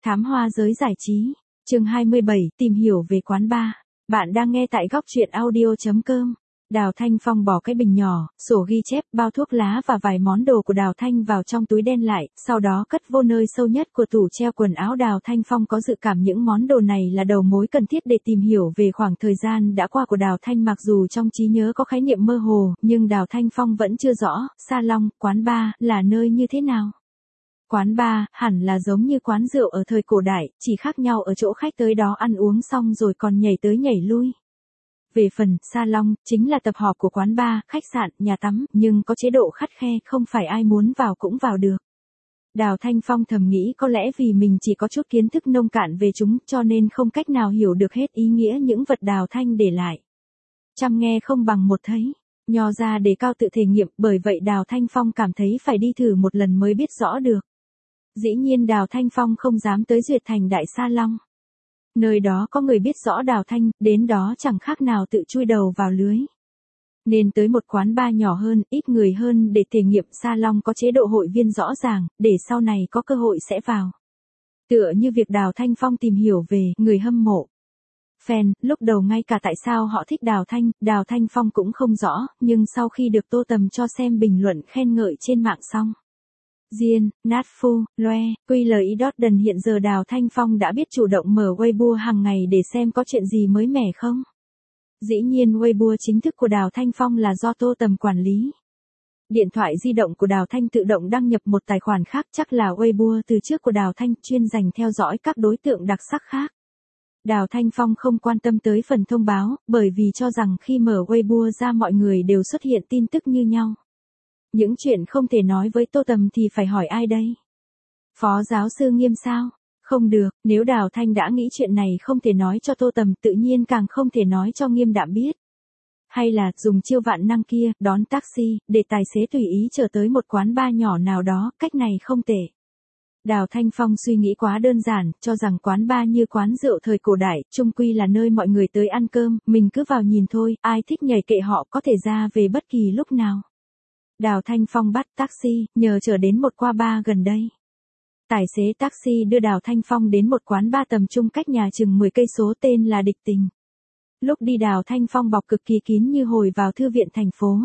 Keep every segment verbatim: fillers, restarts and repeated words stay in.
Thám hoa giới giải trí. Chương hai mươi bảy, tìm hiểu về quán bar. Bạn đang nghe tại góc truyện audio chấm com. Đào Thanh Phong bỏ cái bình nhỏ, sổ ghi chép, bao thuốc lá và vài món đồ của Đào Thanh vào trong túi đen lại, sau đó cất vô nơi sâu nhất của tủ treo quần áo. Đào Thanh Phong có dự cảm những món đồ này là đầu mối cần thiết để tìm hiểu về khoảng thời gian đã qua của Đào Thanh. Mặc dù trong trí nhớ có khái niệm mơ hồ, nhưng Đào Thanh Phong vẫn chưa rõ, salon, quán bar, là nơi như thế nào. Quán bar, hẳn là giống như quán rượu ở thời cổ đại, chỉ khác nhau ở chỗ khách tới đó ăn uống xong rồi còn nhảy tới nhảy lui. Về phần salon, chính là tập họp của quán bar, khách sạn, nhà tắm, nhưng có chế độ khắt khe, không phải ai muốn vào cũng vào được. Đào Thanh Phong thầm nghĩ có lẽ vì mình chỉ có chút kiến thức nông cạn về chúng, cho nên không cách nào hiểu được hết ý nghĩa những vật Đào Thanh để lại. Trăm nghe không bằng một thấy. Nho ra để cao tự thể nghiệm, bởi vậy Đào Thanh Phong cảm thấy phải đi thử một lần mới biết rõ được. Dĩ nhiên Đào Thanh Phong không dám tới Duyệt Thành Đại Sa Long. Nơi đó có người biết rõ Đào Thanh, đến đó chẳng khác nào tự chui đầu vào lưới. Nên tới một quán bar nhỏ hơn, ít người hơn để thể nghiệm. Sa Long có chế độ hội viên rõ ràng, để sau này có cơ hội sẽ vào. Tựa như việc Đào Thanh Phong tìm hiểu về người hâm mộ. Fan, lúc đầu ngay cả tại sao họ thích Đào Thanh, Đào Thanh Phong cũng không rõ, nhưng sau khi được Tô Tầm cho xem bình luận khen ngợi trên mạng xong. Diên, Nát Phu, Loe, quy lờ i Đen hiện giờ Đào Thanh Phong đã biết chủ động mở Weibo hàng ngày để xem có chuyện gì mới mẻ không. Dĩ nhiên Weibo chính thức của Đào Thanh Phong là do Tô Tầm quản lý. Điện thoại di động của Đào Thanh tự động đăng nhập một tài khoản khác, chắc là Weibo từ trước của Đào Thanh, chuyên dành theo dõi các đối tượng đặc sắc khác. Đào Thanh Phong không quan tâm tới phần thông báo, bởi vì cho rằng khi mở Weibo ra mọi người đều xuất hiện tin tức như nhau. Những chuyện không thể nói với Tô Tầm thì phải hỏi ai đây? Phó giáo sư Nghiêm sao? Không được, nếu Đào Thanh đã nghĩ chuyện này không thể nói cho Tô Tầm, tự nhiên càng không thể nói cho Nghiêm Đạm biết. Hay là dùng chiêu vạn năng kia, đón taxi, để tài xế tùy ý chở tới một quán bar nhỏ nào đó, cách này không tệ. Đào Thanh Phong suy nghĩ quá đơn giản, cho rằng quán bar như quán rượu thời cổ đại, chung quy là nơi mọi người tới ăn cơm, mình cứ vào nhìn thôi, ai thích nhảy kệ họ, có thể ra về bất kỳ lúc nào. Đào Thanh Phong bắt taxi, nhờ chở đến một qua bar gần đây. Tài xế taxi đưa Đào Thanh Phong đến một quán bar tầm trung cách nhà chừng mười cây số, tên là Địch Tình. Lúc đi Đào Thanh Phong bọc cực kỳ kín như hồi vào thư viện thành phố.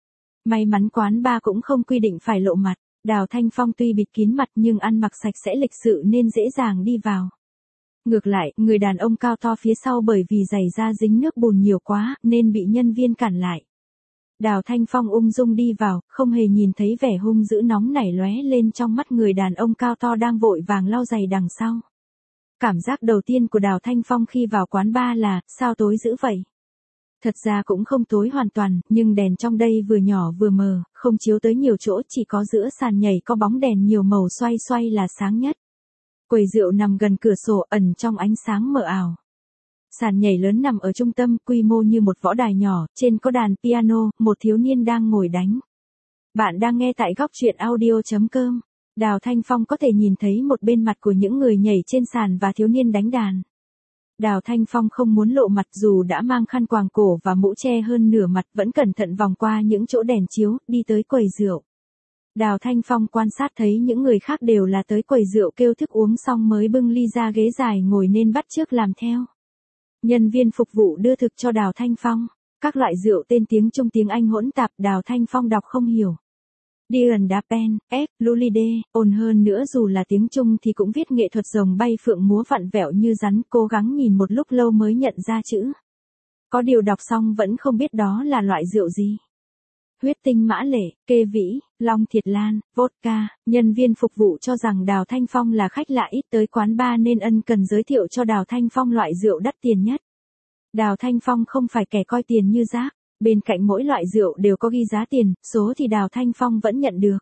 May mắn quán bar cũng không quy định phải lộ mặt. Đào Thanh Phong tuy bịt kín mặt nhưng ăn mặc sạch sẽ lịch sự nên dễ dàng đi vào. Ngược lại, người đàn ông cao to phía sau bởi vì giày da dính nước bùn nhiều quá nên bị nhân viên cản lại. Đào Thanh Phong ung dung đi vào, không hề nhìn thấy vẻ hung dữ nóng nảy lóe lên trong mắt người đàn ông cao to đang vội vàng lau giày đằng sau. Cảm giác đầu tiên của Đào Thanh Phong khi vào quán bar là, sao tối dữ vậy? Thật ra cũng không tối hoàn toàn, nhưng đèn trong đây vừa nhỏ vừa mờ, không chiếu tới nhiều chỗ, chỉ có giữa sàn nhảy có bóng đèn nhiều màu xoay xoay là sáng nhất. Quầy rượu nằm gần cửa sổ, ẩn trong ánh sáng mờ ảo. Sàn nhảy lớn nằm ở trung tâm, quy mô như một võ đài nhỏ, trên có đàn piano, một thiếu niên đang ngồi đánh. Bạn đang nghe tại góc truyện audio chấm com. Đào Thanh Phong có thể nhìn thấy một bên mặt của những người nhảy trên sàn và thiếu niên đánh đàn. Đào Thanh Phong không muốn lộ mặt, dù đã mang khăn quàng cổ và mũ che hơn nửa mặt, vẫn cẩn thận vòng qua những chỗ đèn chiếu, đi tới quầy rượu. Đào Thanh Phong quan sát thấy những người khác đều là tới quầy rượu kêu thức uống xong mới bưng ly ra ghế dài ngồi nên bắt chước làm theo. Nhân viên phục vụ đưa thực cho Đào Thanh Phong. Các loại rượu tên tiếng Trung tiếng Anh hỗn tạp, Đào Thanh Phong đọc không hiểu. Dian Dapen, F, Lulide, ồn hơn nữa dù là tiếng Trung thì cũng viết nghệ thuật rồng bay phượng múa vặn vẹo như rắn, cố gắng nhìn một lúc lâu mới nhận ra chữ. Có điều đọc xong vẫn không biết đó là loại rượu gì. Huyết tinh mã lệ, kê vĩ, long thiệt lan, vodka. Nhân viên phục vụ cho rằng Đào Thanh Phong là khách lạ ít tới quán bar nên ân cần giới thiệu cho Đào Thanh Phong loại rượu đắt tiền nhất. Đào Thanh Phong không phải kẻ coi tiền như rác. Bên cạnh mỗi loại rượu đều có ghi giá tiền, số thì Đào Thanh Phong vẫn nhận được.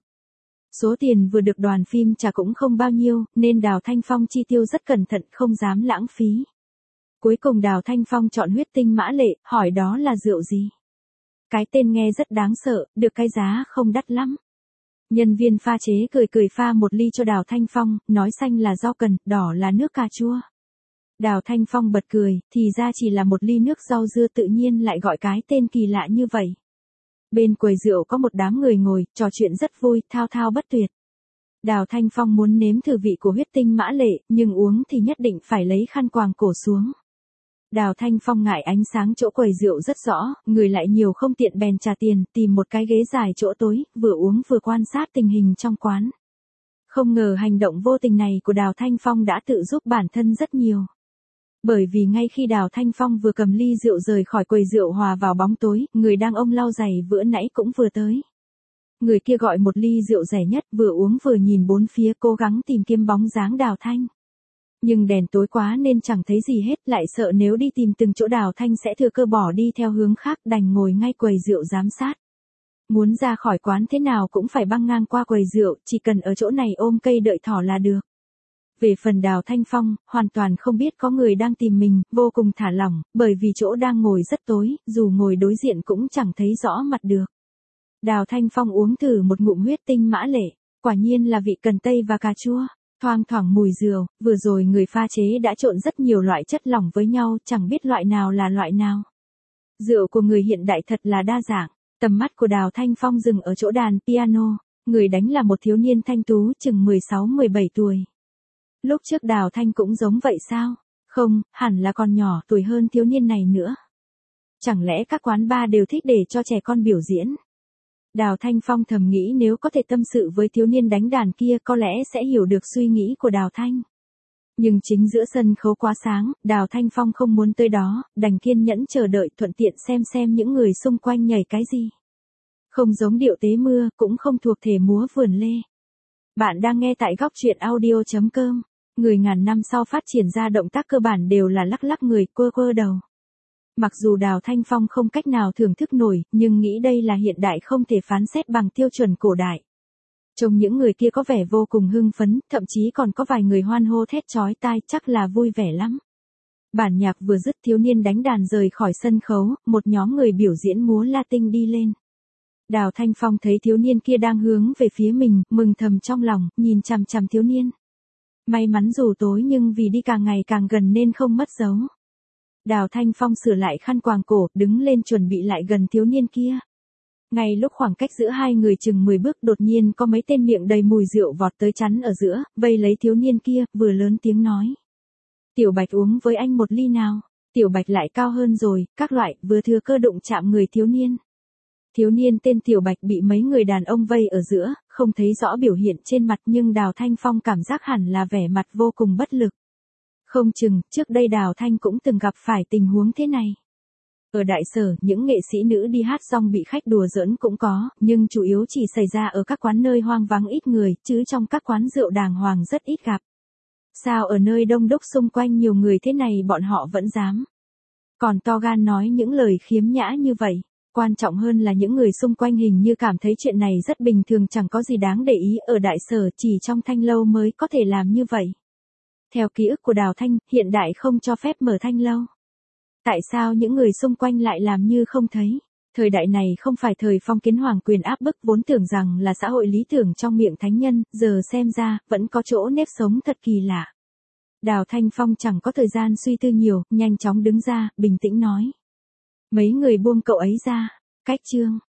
Số tiền vừa được đoàn phim trả cũng không bao nhiêu, nên Đào Thanh Phong chi tiêu rất cẩn thận, không dám lãng phí. Cuối cùng Đào Thanh Phong chọn huyết tinh mã lệ, hỏi đó là rượu gì. Cái tên nghe rất đáng sợ, được cái giá không đắt lắm. Nhân viên pha chế cười cười pha một ly cho Đào Thanh Phong, nói xanh là rau cần, đỏ là nước cà chua. Đào Thanh Phong bật cười, thì ra chỉ là một ly nước rau dưa, tự nhiên lại gọi cái tên kỳ lạ như vậy. Bên quầy rượu có một đám người ngồi, trò chuyện rất vui, thao thao bất tuyệt. Đào Thanh Phong muốn nếm thử vị của huyết tinh mã lệ, nhưng uống thì nhất định phải lấy khăn quàng cổ xuống. Đào Thanh Phong ngại ánh sáng chỗ quầy rượu rất rõ, người lại nhiều không tiện bèn trả tiền, tìm một cái ghế dài chỗ tối, vừa uống vừa quan sát tình hình trong quán. Không ngờ hành động vô tình này của Đào Thanh Phong đã tự giúp bản thân rất nhiều. Bởi vì ngay khi Đào Thanh Phong vừa cầm ly rượu rời khỏi quầy rượu hòa vào bóng tối, người đang ôm lau giày vừa nãy cũng vừa tới. Người kia gọi một ly rượu rẻ nhất, vừa uống vừa nhìn bốn phía cố gắng tìm kiếm bóng dáng Đào Thanh. Nhưng đèn tối quá nên chẳng thấy gì hết, lại sợ nếu đi tìm từng chỗ Đào Thanh sẽ thừa cơ bỏ đi theo hướng khác, đành ngồi ngay quầy rượu giám sát. Muốn ra khỏi quán thế nào cũng phải băng ngang qua quầy rượu, chỉ cần ở chỗ này ôm cây đợi thỏ là được. Về phần Đào Thanh Phong, hoàn toàn không biết có người đang tìm mình, vô cùng thả lỏng, bởi vì chỗ đang ngồi rất tối, dù ngồi đối diện cũng chẳng thấy rõ mặt được. Đào Thanh Phong uống thử một ngụm huyết tinh mã lệ, quả nhiên là vị cần tây và cà chua, thoang thoảng mùi rượu, vừa rồi người pha chế đã trộn rất nhiều loại chất lỏng với nhau, chẳng biết loại nào là loại nào. Rượu của người hiện đại thật là đa dạng, tầm mắt của Đào Thanh Phong dừng ở chỗ đàn piano, người đánh là một thiếu niên thanh tú chừng mười sáu mười bảy tuổi. Lúc trước Đào Thanh cũng giống vậy sao? Không, hẳn là còn nhỏ tuổi hơn thiếu niên này nữa. Chẳng lẽ các quán bar đều thích để cho trẻ con biểu diễn? Đào Thanh Phong thầm nghĩ nếu có thể tâm sự với thiếu niên đánh đàn kia có lẽ sẽ hiểu được suy nghĩ của Đào Thanh. Nhưng chính giữa sân khấu quá sáng, Đào Thanh Phong không muốn tới đó, đành kiên nhẫn chờ đợi thuận tiện xem xem những người xung quanh nhảy cái gì. Không giống điệu tế mưa, cũng không thuộc thể múa vườn lê. Bạn đang nghe tại góc truyện audio chấm com. Người ngàn năm sau phát triển ra động tác cơ bản đều là lắc lắc người, quơ quơ đầu. Mặc dù Đào Thanh Phong không cách nào thưởng thức nổi, nhưng nghĩ đây là hiện đại không thể phán xét bằng tiêu chuẩn cổ đại. Trông những người kia có vẻ vô cùng hưng phấn, thậm chí còn có vài người hoan hô thét chói tai, chắc là vui vẻ lắm. Bản nhạc vừa dứt, thiếu niên đánh đàn rời khỏi sân khấu, một nhóm người biểu diễn múa Latin đi lên. Đào Thanh Phong thấy thiếu niên kia đang hướng về phía mình, mừng thầm trong lòng, nhìn chằm chằm thiếu niên. May mắn dù tối nhưng vì đi càng ngày càng gần nên không mất dấu. Đào Thanh Phong sửa lại khăn quàng cổ, đứng lên chuẩn bị lại gần thiếu niên kia. Ngay lúc khoảng cách giữa hai người chừng mười bước, đột nhiên có mấy tên miệng đầy mùi rượu vọt tới chắn ở giữa, vây lấy thiếu niên kia, vừa lớn tiếng nói. Tiểu Bạch uống với anh một ly nào. Tiểu Bạch lại cao hơn rồi, các loại, vừa thừa cơ đụng chạm người thiếu niên. Thiếu niên tên Tiểu Bạch bị mấy người đàn ông vây ở giữa, không thấy rõ biểu hiện trên mặt nhưng Đào Thanh Phong cảm giác hẳn là vẻ mặt vô cùng bất lực. Không chừng, trước đây Đào Thanh cũng từng gặp phải tình huống thế này. Ở đại sở, những nghệ sĩ nữ đi hát xong bị khách đùa giỡn cũng có, nhưng chủ yếu chỉ xảy ra ở các quán nơi hoang vắng ít người, chứ trong các quán rượu đàng hoàng rất ít gặp. Sao ở nơi đông đúc xung quanh nhiều người thế này bọn họ vẫn dám. Còn to gan nói những lời khiếm nhã như vậy. Quan trọng hơn là những người xung quanh hình như cảm thấy chuyện này rất bình thường, chẳng có gì đáng để ý, ở đại sở chỉ trong thanh lâu mới có thể làm như vậy. Theo ký ức của Đào Thanh, hiện đại không cho phép mở thanh lâu. Tại sao những người xung quanh lại làm như không thấy? Thời đại này không phải thời phong kiến hoàng quyền áp bức vốn tưởng rằng là xã hội lý tưởng trong miệng thánh nhân, giờ xem ra, vẫn có chỗ nếp sống thật kỳ lạ. Đào Thanh Phong chẳng có thời gian suy tư nhiều, nhanh chóng đứng ra, bình tĩnh nói. Mấy người buông cậu ấy ra. Cách chương.